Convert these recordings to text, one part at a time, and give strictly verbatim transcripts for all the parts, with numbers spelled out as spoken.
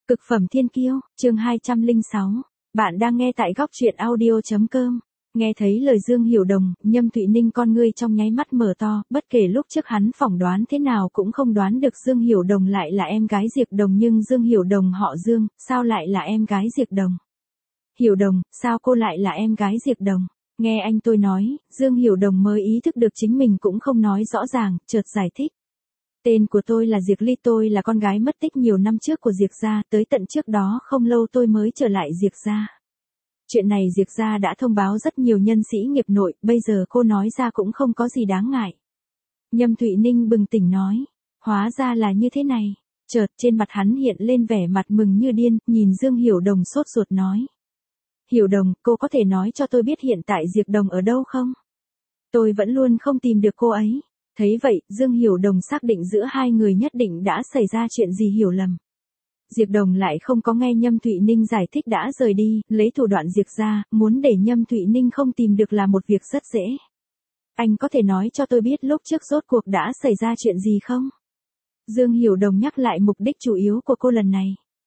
Cực phẩm thiên kiêu, chương hai trăm lẻ sáu. Bạn đang nghe tại góc truyện audio.com. Nghe thấy lời Dương Hiểu Đồng, Nhâm Thụy Ninh con ngươi trong nháy mắt mở to, bất kể lúc trước hắn phỏng đoán thế nào cũng không đoán được Dương Hiểu Đồng lại là em gái Diệp Đồng, nhưng Dương Hiểu Đồng họ Dương, sao lại là em gái Diệp Đồng? Hiểu Đồng, sao cô lại là em gái Diệp Đồng? Nghe anh tôi nói, Dương Hiểu Đồng mới ý thức được chính mình cũng không nói rõ ràng, chợt giải thích. Tên của tôi là Diệp Ly, tôi là con gái mất tích nhiều năm trước của Diệp gia, tới tận trước đó không lâu tôi mới trở lại Diệp gia. Chuyện này Diệp gia đã thông báo rất nhiều nhân sĩ nghiệp nội, bây giờ cô nói ra cũng không có gì đáng ngại. Nhâm Thụy Ninh bừng tỉnh nói, hóa ra là như thế này. Chợt trên mặt hắn hiện lên vẻ mặt mừng như điên, nhìn Dương Hiểu Đồng sốt ruột nói. Hiểu Đồng, cô có thể nói cho tôi biết hiện tại Diệp Đồng ở đâu không? Tôi vẫn luôn không tìm được cô ấy. Thấy vậy, Dương Hiểu Đồng xác định giữa hai người nhất định đã xảy ra chuyện gì hiểu lầm. Diệp Đồng lại không có nghe Nhâm Thụy Ninh giải thích đã rời đi, lấy thủ đoạn Diệp ra, muốn để Nhâm Thụy Ninh không tìm được là một việc rất dễ. Anh có thể nói cho tôi biết lúc trước rốt cuộc đã xảy ra chuyện gì không? Dương Hiểu Đồng nhắc lại mục đích chủ yếu của cô lần này.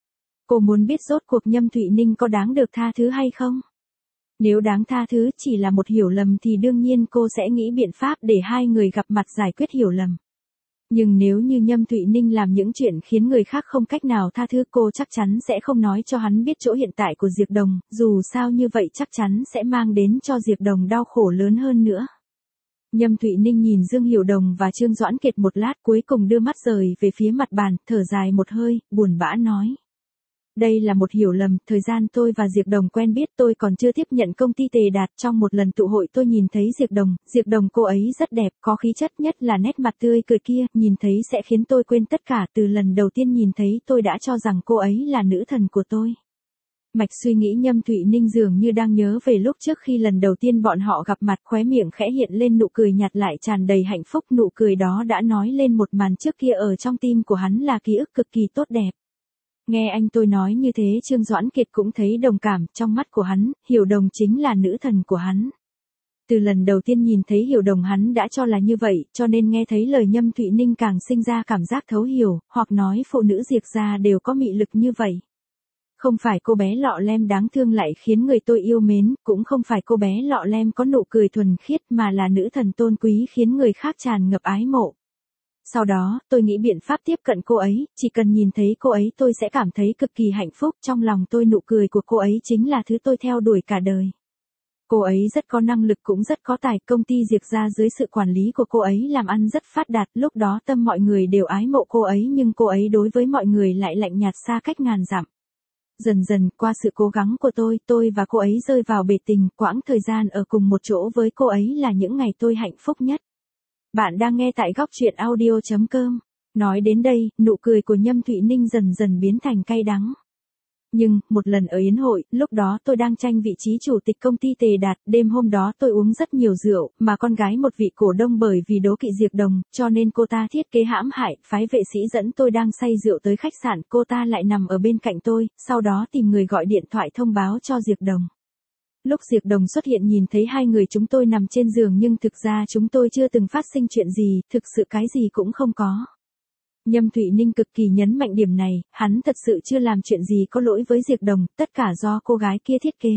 Cô muốn biết rốt cuộc Nhâm Thụy Ninh có đáng được tha thứ hay không? Nếu đáng tha thứ chỉ là một hiểu lầm thì đương nhiên cô sẽ nghĩ biện pháp để hai người gặp mặt giải quyết hiểu lầm. Nhưng nếu như Nhâm Thụy Ninh làm những chuyện khiến người khác không cách nào tha thứ, cô chắc chắn sẽ không nói cho hắn biết chỗ hiện tại của Diệp Đồng, dù sao như vậy chắc chắn sẽ mang đến cho Diệp Đồng đau khổ lớn hơn nữa. Nhâm Thụy Ninh nhìn Dương Hiểu Đồng và Trương Doãn Kiệt một lát, cuối cùng đưa mắt rời về phía mặt bàn, thở dài một hơi, buồn bã nói. Đây là một hiểu lầm, thời gian tôi và Diệp Đồng quen biết tôi còn chưa tiếp nhận công ty Tề Đạt, trong một lần tụ hội tôi nhìn thấy Diệp Đồng, Diệp Đồng cô ấy rất đẹp, có khí chất, nhất là nét mặt tươi cười kia, nhìn thấy sẽ khiến tôi quên tất cả, từ lần đầu tiên nhìn thấy tôi đã cho rằng cô ấy là nữ thần của tôi. Mạch suy nghĩ Nhâm Thụy Ninh dường như đang nhớ về lúc trước khi lần đầu tiên bọn họ gặp mặt, khóe miệng khẽ hiện lên nụ cười nhạt lại tràn đầy hạnh phúc, nụ cười đó đã nói lên một màn trước kia ở trong tim của hắn là ký ức cực kỳ tốt đẹp. Nghe anh tôi nói như thế, Trương Doãn Kiệt cũng thấy đồng cảm, trong mắt của hắn, Hiểu Đồng chính là nữ thần của hắn. Từ lần đầu tiên nhìn thấy Hiểu Đồng hắn đã cho là như vậy, cho nên nghe thấy lời Nhâm Thụy Ninh càng sinh ra cảm giác thấu hiểu, hoặc nói phụ nữ Diệp gia đều có mị lực như vậy. Không phải cô bé lọ lem đáng thương lại khiến người tôi yêu mến, cũng không phải cô bé lọ lem có nụ cười thuần khiết mà là nữ thần tôn quý khiến người khác tràn ngập ái mộ. Sau đó, tôi nghĩ biện pháp tiếp cận cô ấy, chỉ cần nhìn thấy cô ấy tôi sẽ cảm thấy cực kỳ hạnh phúc, trong lòng tôi nụ cười của cô ấy chính là thứ tôi theo đuổi cả đời. Cô ấy rất có năng lực cũng rất có tài, công ty Diệp gia dưới sự quản lý của cô ấy làm ăn rất phát đạt, lúc đó tâm mọi người đều ái mộ cô ấy nhưng cô ấy đối với mọi người lại lạnh nhạt xa cách ngàn dặm. Dần dần, qua sự cố gắng của tôi, tôi và cô ấy rơi vào bể tình, quãng thời gian ở cùng một chỗ với cô ấy là những ngày tôi hạnh phúc nhất. Bạn đang nghe tại góc truyện audio.com. Nói đến đây, nụ cười của Nhâm Thụy Ninh dần dần biến thành cay đắng. Nhưng, một lần ở yến hội, lúc đó tôi đang tranh vị trí chủ tịch công ty Tề Đạt, đêm hôm đó tôi uống rất nhiều rượu, mà con gái một vị cổ đông bởi vì đố kỵ Diệp Đồng, cho nên cô ta thiết kế hãm hại, phái vệ sĩ dẫn tôi đang say rượu tới khách sạn, cô ta lại nằm ở bên cạnh tôi, sau đó tìm người gọi điện thoại thông báo cho Diệp Đồng. Lúc Diệp Đồng xuất hiện nhìn thấy hai người chúng tôi nằm trên giường nhưng thực ra chúng tôi chưa từng phát sinh chuyện gì, thực sự cái gì cũng không có. Nhâm Thụy Ninh cực kỳ nhấn mạnh điểm này, hắn thật sự chưa làm chuyện gì có lỗi với Diệp Đồng, tất cả do cô gái kia thiết kế.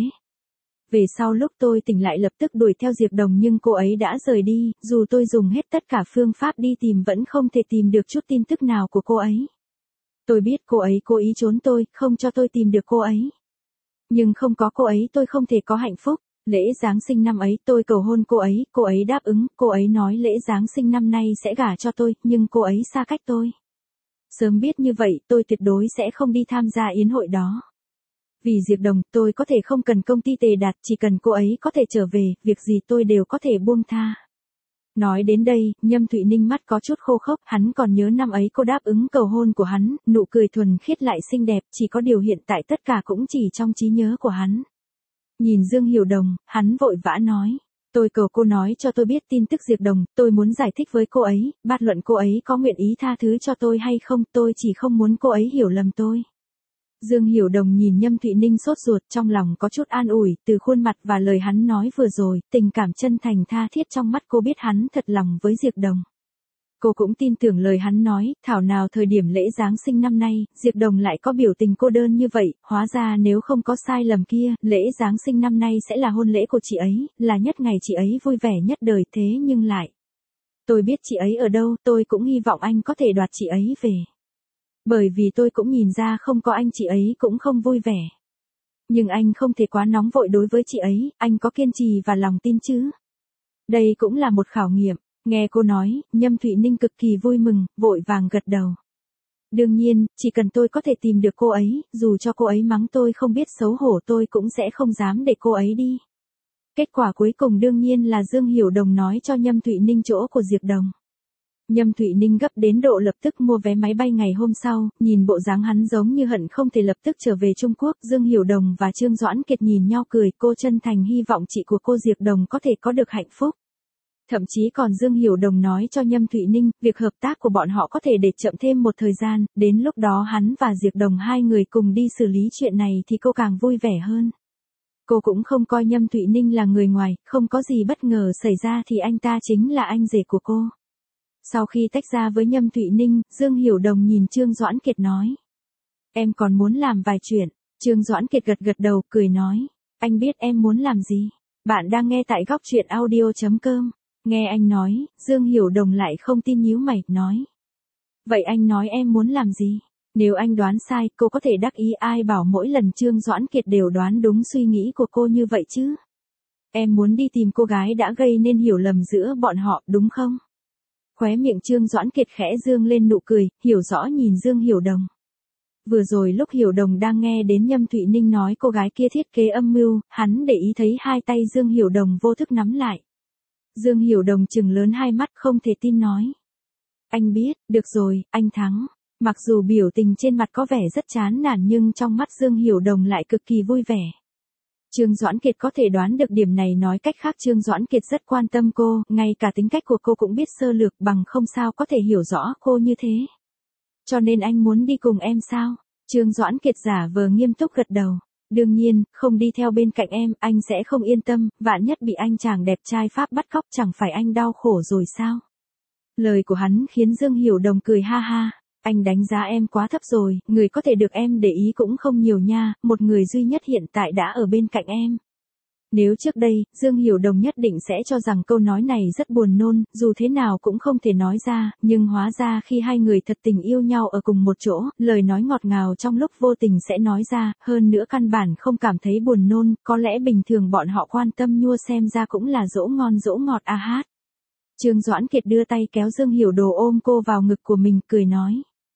Về sau lúc tôi tỉnh lại lập tức đuổi theo Diệp Đồng nhưng cô ấy đã rời đi, dù tôi dùng hết tất cả phương pháp đi tìm vẫn không thể tìm được chút tin tức nào của cô ấy. Tôi biết cô ấy cố ý trốn tôi, không cho tôi tìm được cô ấy. Nhưng không có cô ấy tôi không thể có hạnh phúc. Lễ Giáng sinh năm ấy tôi cầu hôn cô ấy, cô ấy đáp ứng, cô ấy nói lễ Giáng sinh năm nay sẽ gả cho tôi, nhưng cô ấy xa cách tôi. Sớm biết như vậy tôi tuyệt đối sẽ không đi tham gia yến hội đó. Vì Diệp Đồng tôi có thể không cần công ty Tề Đạt, chỉ cần cô ấy có thể trở về, việc gì tôi đều có thể buông tha. Nói đến đây, Nhâm Thụy Ninh mắt có chút khô khốc, hắn còn nhớ năm ấy cô đáp ứng cầu hôn của hắn, nụ cười thuần khiết lại xinh đẹp, chỉ có điều hiện tại tất cả cũng chỉ trong trí nhớ của hắn. Nhìn Dương Hiểu Đồng, hắn vội vã nói, tôi cầu cô nói cho tôi biết tin tức Diệp Đồng, tôi muốn giải thích với cô ấy, bất luận cô ấy có nguyện ý tha thứ cho tôi hay không, tôi chỉ không muốn cô ấy hiểu lầm tôi. Dương Hiểu Đồng nhìn Nhâm Thụy Ninh sốt ruột, trong lòng có chút an ủi, từ khuôn mặt và lời hắn nói vừa rồi, tình cảm chân thành tha thiết trong mắt cô biết hắn thật lòng với Diệp Đồng. Cô cũng tin tưởng lời hắn nói, thảo nào thời điểm lễ Giáng sinh năm nay, Diệp Đồng lại có biểu tình cô đơn như vậy, hóa ra nếu không có sai lầm kia, lễ Giáng sinh năm nay sẽ là hôn lễ của chị ấy, là nhất ngày chị ấy vui vẻ nhất đời thế nhưng lại. Tôi biết chị ấy ở đâu, tôi cũng hy vọng anh có thể đoạt chị ấy về. Bởi vì tôi cũng nhìn ra không có anh chị ấy cũng không vui vẻ. Nhưng anh không thể quá nóng vội đối với chị ấy, anh có kiên trì và lòng tin chứ. Đây cũng là một khảo nghiệm. Nghe cô nói, Nhâm Thụy Ninh cực kỳ vui mừng, vội vàng gật đầu. Đương nhiên, chỉ cần tôi có thể tìm được cô ấy, dù cho cô ấy mắng tôi không biết xấu hổ tôi cũng sẽ không dám để cô ấy đi. Kết quả cuối cùng đương nhiên là Dương Hiểu Đồng nói cho Nhâm Thụy Ninh chỗ của Diệp Đồng. Nhâm Thụy Ninh gấp đến độ lập tức mua vé máy bay ngày hôm sau, nhìn bộ dáng hắn giống như hận không thể lập tức trở về Trung Quốc. Dương Hiểu Đồng và Trương Doãn Kiệt nhìn nhau cười, cô chân thành hy vọng chị của cô Diệp Đồng có thể có được hạnh phúc. Thậm chí còn Dương Hiểu Đồng nói cho Nhâm Thụy Ninh, việc hợp tác của bọn họ có thể để chậm thêm một thời gian, đến lúc đó hắn và Diệp Đồng hai người cùng đi xử lý chuyện này thì cô càng vui vẻ hơn. Cô cũng không coi Nhâm Thụy Ninh là người ngoài, không có gì bất ngờ xảy ra thì anh ta chính là anh rể của cô. Sau khi tách ra với Nhâm Thụy Ninh, Dương Hiểu Đồng nhìn Trương Doãn Kiệt nói. Em còn muốn làm vài chuyện. Trương Doãn Kiệt gật gật đầu, cười nói. Anh biết em muốn làm gì. Bạn đang nghe tại góc truyện audio chấm com. Nghe anh nói, Dương Hiểu Đồng lại không tin nhíu mày, nói. Vậy anh nói em muốn làm gì? Nếu anh đoán sai, cô có thể đắc ý, ai bảo mỗi lần Trương Doãn Kiệt đều đoán đúng suy nghĩ của cô như vậy chứ? Em muốn đi tìm cô gái đã gây nên hiểu lầm giữa bọn họ, đúng không? Khóe miệng Trương Doãn Kiệt khẽ dương lên nụ cười, hiểu rõ nhìn Dương Hiểu Đồng. Vừa rồi lúc Hiểu Đồng đang nghe đến Nhâm Thụy Ninh nói cô gái kia thiết kế âm mưu, hắn để ý thấy hai tay Dương Hiểu Đồng vô thức nắm lại. Dương Hiểu Đồng trừng lớn hai mắt không thể tin nói. Anh biết, được rồi, anh thắng. Mặc dù biểu tình trên mặt có vẻ rất chán nản nhưng trong mắt Dương Hiểu Đồng lại cực kỳ vui vẻ. Trương Doãn Kiệt có thể đoán được điểm này, nói cách khác Trương Doãn Kiệt rất quan tâm cô, ngay cả tính cách của cô cũng biết sơ lược, bằng không sao có thể hiểu rõ cô như thế. Cho nên anh muốn đi cùng em sao? Trương Doãn Kiệt giả vờ nghiêm túc gật đầu. Đương nhiên, không đi theo bên cạnh em, anh sẽ không yên tâm, vạn nhất bị anh chàng đẹp trai Pháp bắt cóc chẳng phải anh đau khổ rồi sao? Lời của hắn khiến Dương Hiểu Đồng cười ha ha. Anh đánh giá em quá thấp rồi, người có thể được em để ý cũng không nhiều nha, một người duy nhất hiện tại đã ở bên cạnh em. Nếu trước đây, Dương Hiểu Đồng nhất định sẽ cho rằng câu nói này rất buồn nôn, dù thế nào cũng không thể nói ra, nhưng hóa ra khi hai người thật tình yêu nhau ở cùng một chỗ, lời nói ngọt ngào trong lúc vô tình sẽ nói ra, hơn nữa căn bản không cảm thấy buồn nôn, có lẽ bình thường bọn họ quan tâm nhua xem ra cũng là dỗ ngon dỗ ngọt a hát. Trương Doãn Kiệt đưa tay kéo Dương Hiểu Đồ ôm cô vào ngực của mình, cười nói.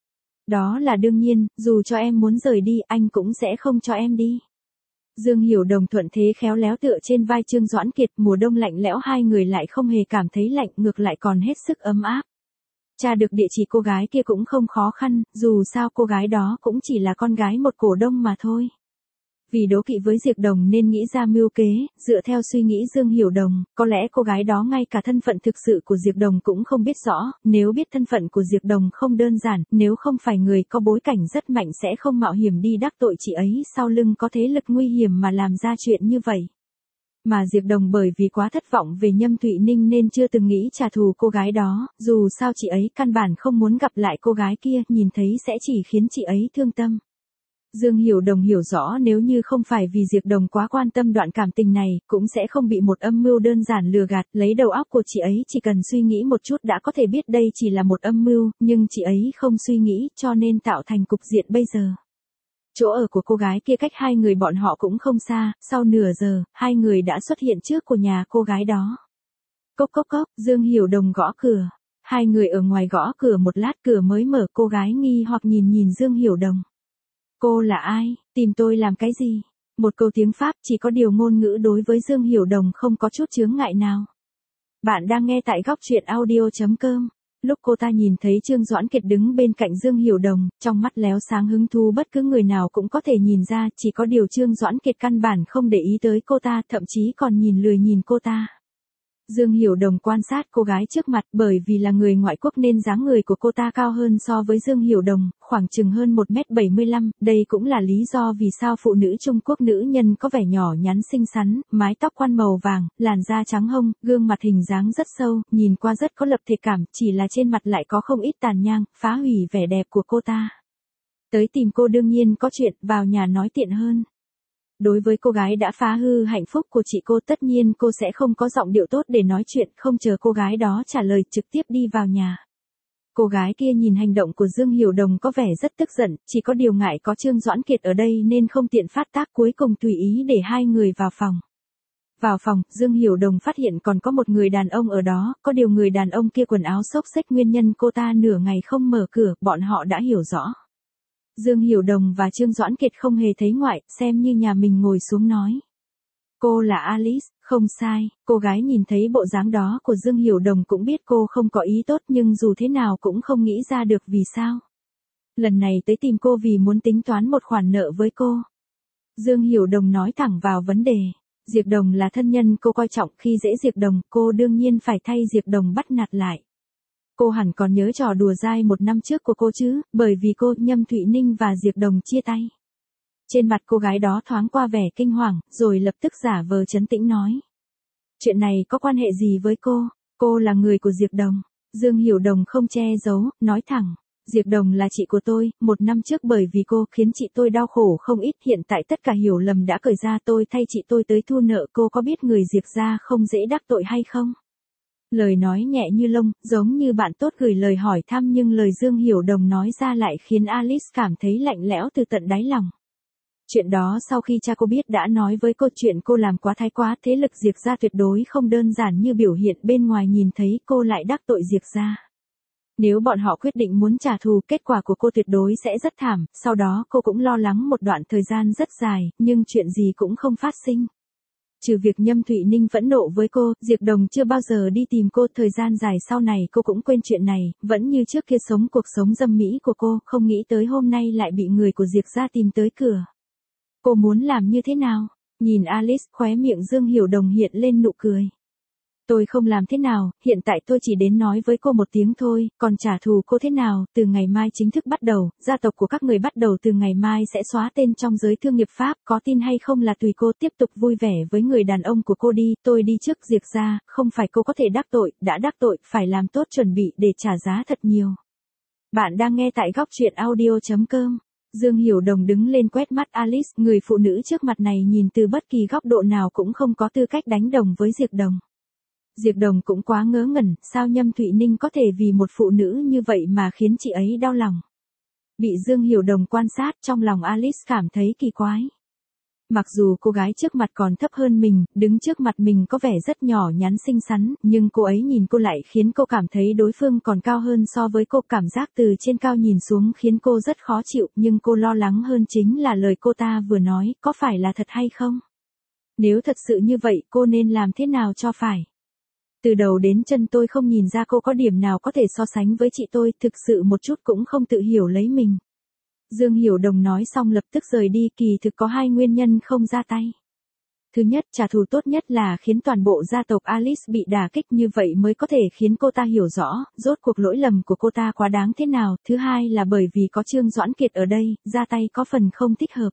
Đó là đương nhiên, dù cho em muốn rời đi, anh cũng sẽ không cho em đi. Dương Hiểu Đồng thuận thế khéo léo tựa trên vai Trương Doãn Kiệt, mùa đông lạnh lẽo hai người lại không hề cảm thấy lạnh, ngược lại còn hết sức ấm áp. Tra được địa chỉ cô gái kia cũng không khó khăn, dù sao cô gái đó cũng chỉ là con gái một cổ đông mà thôi. Vì đố kỵ với Diệp Đồng nên nghĩ ra mưu kế, dựa theo suy nghĩ Dương Hiểu Đồng, có lẽ cô gái đó ngay cả thân phận thực sự của Diệp Đồng cũng không biết rõ, nếu biết thân phận của Diệp Đồng không đơn giản, nếu không phải người có bối cảnh rất mạnh sẽ không mạo hiểm đi đắc tội chị ấy, sau lưng có thế lực nguy hiểm mà làm ra chuyện như vậy. Mà Diệp Đồng bởi vì quá thất vọng về Nhâm Thụy Ninh nên chưa từng nghĩ trả thù cô gái đó, dù sao chị ấy căn bản không muốn gặp lại cô gái kia, nhìn thấy sẽ chỉ khiến chị ấy thương tâm. Dương Hiểu Đồng hiểu rõ nếu như không phải vì Diệp Đồng quá quan tâm đoạn cảm tình này, cũng sẽ không bị một âm mưu đơn giản lừa gạt, lấy đầu óc của chị ấy chỉ cần suy nghĩ một chút đã có thể biết đây chỉ là một âm mưu, nhưng chị ấy không suy nghĩ cho nên tạo thành cục diện bây giờ. Chỗ ở của cô gái kia cách hai người bọn họ cũng không xa, sau nửa giờ, hai người đã xuất hiện trước của nhà cô gái đó. Cốc cốc cốc, Dương Hiểu Đồng gõ cửa. Hai người ở ngoài gõ cửa một lát cửa mới mở, cô gái nghi hoặc nhìn nhìn Dương Hiểu Đồng. Cô là ai, tìm tôi làm cái gì? Một câu tiếng Pháp, chỉ có điều ngôn ngữ đối với Dương Hiểu Đồng không có chút chướng ngại nào. Bạn đang nghe tại góc truyện audio chấm com. Lúc cô ta nhìn thấy Trương Doãn Kiệt đứng bên cạnh Dương Hiểu Đồng, trong mắt léo sáng hứng thú bất cứ người nào cũng có thể nhìn ra, chỉ có điều Trương Doãn Kiệt căn bản không để ý tới cô ta, thậm chí còn nhìn lười nhìn cô ta. Dương Hiểu Đồng quan sát cô gái trước mặt, bởi vì là người ngoại quốc nên dáng người của cô ta cao hơn so với Dương Hiểu Đồng, khoảng chừng hơn một mét bảy mươi lăm, đây cũng là lý do vì sao phụ nữ Trung Quốc nữ nhân có vẻ nhỏ nhắn xinh xắn, mái tóc quăn màu vàng, làn da trắng hông, gương mặt hình dáng rất sâu, nhìn qua rất có lập thể cảm, chỉ là trên mặt lại có không ít tàn nhang, phá hủy vẻ đẹp của cô ta. Tới tìm cô đương nhiên có chuyện, vào nhà nói tiện hơn. Đối với cô gái đã phá hư hạnh phúc của chị cô, tất nhiên cô sẽ không có giọng điệu tốt để nói chuyện, không chờ cô gái đó trả lời, trực tiếp đi vào nhà. Cô gái kia nhìn hành động của Dương Hiểu Đồng có vẻ rất tức giận, chỉ có điều ngại có Trương Doãn Kiệt ở đây nên không tiện phát tác, cuối cùng tùy ý để hai người vào phòng. Vào phòng, Dương Hiểu Đồng phát hiện còn có một người đàn ông ở đó, có điều người đàn ông kia quần áo xốc xếch, nguyên nhân cô ta nửa ngày không mở cửa, bọn họ đã hiểu rõ. Dương Hiểu Đồng và Trương Doãn Kiệt không hề thấy ngoại, xem như nhà mình ngồi xuống nói. Cô là Alice, không sai, cô gái nhìn thấy bộ dáng đó của Dương Hiểu Đồng cũng biết cô không có ý tốt, nhưng dù thế nào cũng không nghĩ ra được vì sao. Lần này tới tìm cô vì muốn tính toán một khoản nợ với cô. Dương Hiểu Đồng nói thẳng vào vấn đề. Diệp Đồng là thân nhân cô coi trọng, khi dễ Diệp Đồng, cô đương nhiên phải thay Diệp Đồng bắt nạt lại. Cô hẳn còn nhớ trò đùa dai một năm trước của cô chứ, bởi vì cô, Nhâm Thụy Ninh và Diệp Đồng chia tay. Trên mặt cô gái đó thoáng qua vẻ kinh hoàng, rồi lập tức giả vờ trấn tĩnh nói. Chuyện này có quan hệ gì với cô? Cô là người của Diệp Đồng. Dương Hiểu Đồng không che giấu, nói thẳng. Diệp Đồng là chị của tôi, một năm trước bởi vì cô khiến chị tôi đau khổ không ít, hiện tại tất cả hiểu lầm đã cởi ra, tôi thay chị tôi tới thu nợ, cô có biết người Diệp gia không dễ đắc tội hay không? Lời nói nhẹ như lông, giống như bạn tốt gửi lời hỏi thăm, nhưng lời Dương Hiểu Đồng nói ra lại khiến Alice cảm thấy lạnh lẽo từ tận đáy lòng. Chuyện đó sau khi cha cô biết đã nói với cô, chuyện cô làm quá thái quá, thế lực Diệp gia tuyệt đối không đơn giản như biểu hiện bên ngoài nhìn thấy, cô lại đắc tội Diệp gia. Nếu bọn họ quyết định muốn trả thù, kết quả của cô tuyệt đối sẽ rất thảm, sau đó cô cũng lo lắng một đoạn thời gian rất dài, nhưng chuyện gì cũng không phát sinh. Trừ việc Nhâm Thụy Ninh phẫn nộ với cô, Diệp Đồng chưa bao giờ đi tìm cô, thời gian dài sau này cô cũng quên chuyện này, vẫn như trước kia sống cuộc sống dâm mỹ của cô, không nghĩ tới hôm nay lại bị người của Diệp gia tìm tới cửa. Cô muốn làm như thế nào? Nhìn Alice, khóe miệng Dương Hiểu Đồng hiện lên nụ cười. Tôi không làm thế nào, hiện tại tôi chỉ đến nói với cô một tiếng thôi, còn trả thù cô thế nào, từ ngày mai chính thức bắt đầu, gia tộc của các người bắt đầu từ ngày mai sẽ xóa tên trong giới thương nghiệp Pháp, có tin hay không là tùy cô, tiếp tục vui vẻ với người đàn ông của cô đi, tôi đi trước Diệp gia, không phải cô có thể đắc tội, đã đắc tội, phải làm tốt chuẩn bị để trả giá thật nhiều. Bạn đang nghe tại góc truyện audio chấm com. Dương Hiểu Đồng đứng lên quét mắt Alice, người phụ nữ trước mặt này nhìn từ bất kỳ góc độ nào cũng không có tư cách đánh đồng với Diệp Đồng. Diệp Đồng cũng quá ngớ ngẩn, sao Nhâm Thụy Ninh có thể vì một phụ nữ như vậy mà khiến chị ấy đau lòng. Bị Dương Hiểu Đồng quan sát, trong lòng Alice cảm thấy kỳ quái. Mặc dù cô gái trước mặt còn thấp hơn mình, đứng trước mặt mình có vẻ rất nhỏ nhắn xinh xắn, nhưng cô ấy nhìn cô lại khiến cô cảm thấy đối phương còn cao hơn so với cô, cảm giác từ trên cao nhìn xuống khiến cô rất khó chịu, nhưng cô lo lắng hơn chính là lời cô ta vừa nói, có phải là thật hay không? Nếu thật sự như vậy, cô nên làm thế nào cho phải? Từ đầu đến chân tôi không nhìn ra cô có điểm nào có thể so sánh với chị tôi, thực sự một chút cũng không tự hiểu lấy mình. Dương Hiểu Đồng nói xong lập tức rời đi, kỳ thực có hai nguyên nhân không ra tay. Thứ nhất, trả thù tốt nhất là khiến toàn bộ gia tộc Alice bị đả kích, như vậy mới có thể khiến cô ta hiểu rõ, rốt cuộc lỗi lầm của cô ta quá đáng thế nào. Thứ hai là bởi vì có Trương Doãn Kiệt ở đây, ra tay có phần không thích hợp.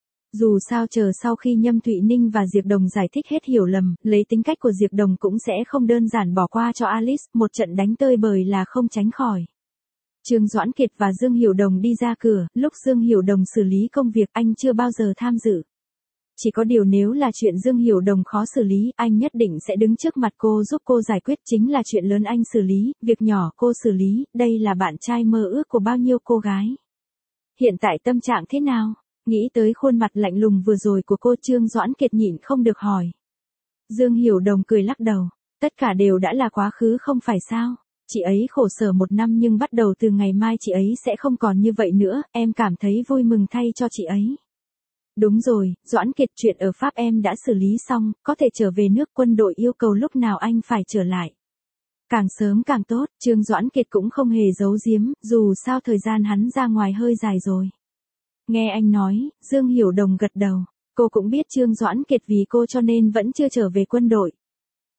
Dù sao chờ sau khi Nhâm Thụy Ninh và Diệp Đồng giải thích hết hiểu lầm, lấy tính cách của Diệp Đồng cũng sẽ không đơn giản bỏ qua cho Alice, một trận đánh tơi bời là không tránh khỏi. Trương Doãn Kiệt và Dương Hiểu Đồng đi ra cửa, lúc Dương Hiểu Đồng xử lý công việc anh chưa bao giờ tham dự. Chỉ có điều nếu là chuyện Dương Hiểu Đồng khó xử lý, anh nhất định sẽ đứng trước mặt cô giúp cô giải quyết, chính là chuyện lớn anh xử lý, việc nhỏ cô xử lý, đây là bạn trai mơ ước của bao nhiêu cô gái. Hiện tại tâm trạng thế nào? Nghĩ tới khuôn mặt lạnh lùng vừa rồi của cô, Trương Doãn Kiệt nhịn không được hỏi. Dương Hiểu Đồng cười lắc đầu, tất cả đều đã là quá khứ không phải sao? Chị ấy khổ sở một năm nhưng bắt đầu từ ngày mai chị ấy sẽ không còn như vậy nữa, em cảm thấy vui mừng thay cho chị ấy. Đúng rồi, Doãn Kiệt, chuyện ở Pháp em đã xử lý xong, có thể trở về nước, quân đội yêu cầu lúc nào anh phải trở lại. Càng sớm càng tốt, Trương Doãn Kiệt cũng không hề giấu giếm, dù sao thời gian hắn ra ngoài hơi dài rồi. Nghe anh nói, Dương Hiểu Đồng gật đầu, cô cũng biết Trương Doãn Kiệt vì cô cho nên vẫn chưa trở về quân đội.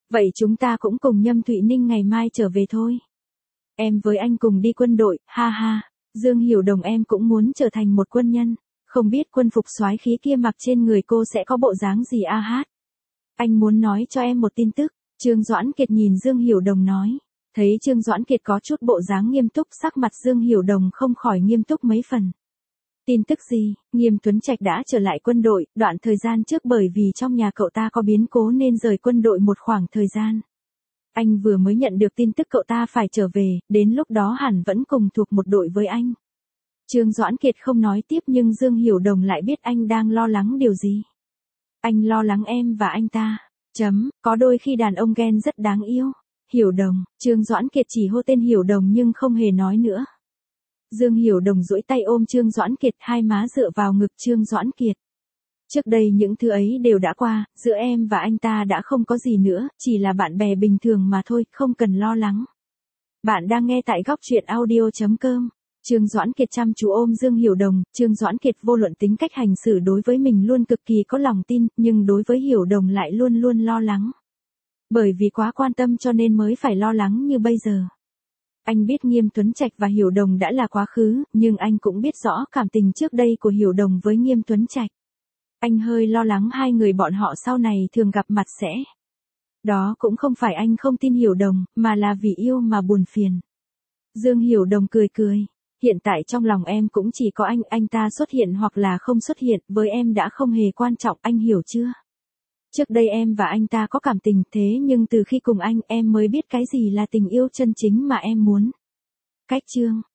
Vậy chúng ta cũng cùng Nhâm Thụy Ninh ngày mai trở về thôi. Em với anh cùng đi quân đội, ha ha. Dương Hiểu Đồng em cũng muốn trở thành một quân nhân. Không biết quân phục soái khí kia mặc trên người cô sẽ có bộ dáng gì a hát. Anh muốn nói cho em một tin tức. Trương Doãn Kiệt nhìn Dương Hiểu Đồng nói. Thấy Trương Doãn Kiệt có chút bộ dáng nghiêm túc, sắc mặt Dương Hiểu Đồng không khỏi nghiêm túc mấy phần. Tin tức gì? Nghiêm Tuấn Trạch đã trở lại quân đội, đoạn thời gian trước bởi vì trong nhà cậu ta có biến cố nên rời quân đội một khoảng thời gian. Anh vừa mới nhận được tin tức cậu ta phải trở về, đến lúc đó hẳn vẫn cùng thuộc một đội với anh. Trương Doãn Kiệt không nói tiếp nhưng Dương Hiểu Đồng lại biết anh đang lo lắng điều gì. Anh lo lắng em và anh ta. Chấm, có đôi khi đàn ông ghen rất đáng yêu. Hiểu Đồng, Trương Doãn Kiệt chỉ hô tên Hiểu Đồng nhưng không hề nói nữa. Dương Hiểu Đồng duỗi tay ôm Trương Doãn Kiệt, hai má dựa vào ngực Trương Doãn Kiệt. Trước đây những thứ ấy đều đã qua, giữa em và anh ta đã không có gì nữa, chỉ là bạn bè bình thường mà thôi, không cần lo lắng. Bạn đang nghe tại góc truyện audio chấm com. Trương Doãn Kiệt chăm chú ôm Dương Hiểu Đồng, Trương Doãn Kiệt vô luận tính cách hành xử đối với mình luôn cực kỳ có lòng tin, nhưng đối với Hiểu Đồng lại luôn luôn lo lắng. Bởi vì quá quan tâm cho nên mới phải lo lắng như bây giờ. Anh biết Nghiêm Tuấn Trạch và Hiểu Đồng đã là quá khứ, nhưng anh cũng biết rõ cảm tình trước đây của Hiểu Đồng với Nghiêm Tuấn Trạch. Anh hơi lo lắng hai người bọn họ sau này thường gặp mặt sẽ. Đó cũng không phải anh không tin Hiểu Đồng, mà là vì yêu mà buồn phiền. Dương Hiểu Đồng cười cười. Hiện tại trong lòng em cũng chỉ có anh, anh ta xuất hiện hoặc là không xuất hiện, với em đã không hề quan trọng, anh hiểu chưa? Trước đây em và anh ta có cảm tình thế nhưng từ khi cùng anh em mới biết cái gì là tình yêu chân chính mà em muốn. Cách chương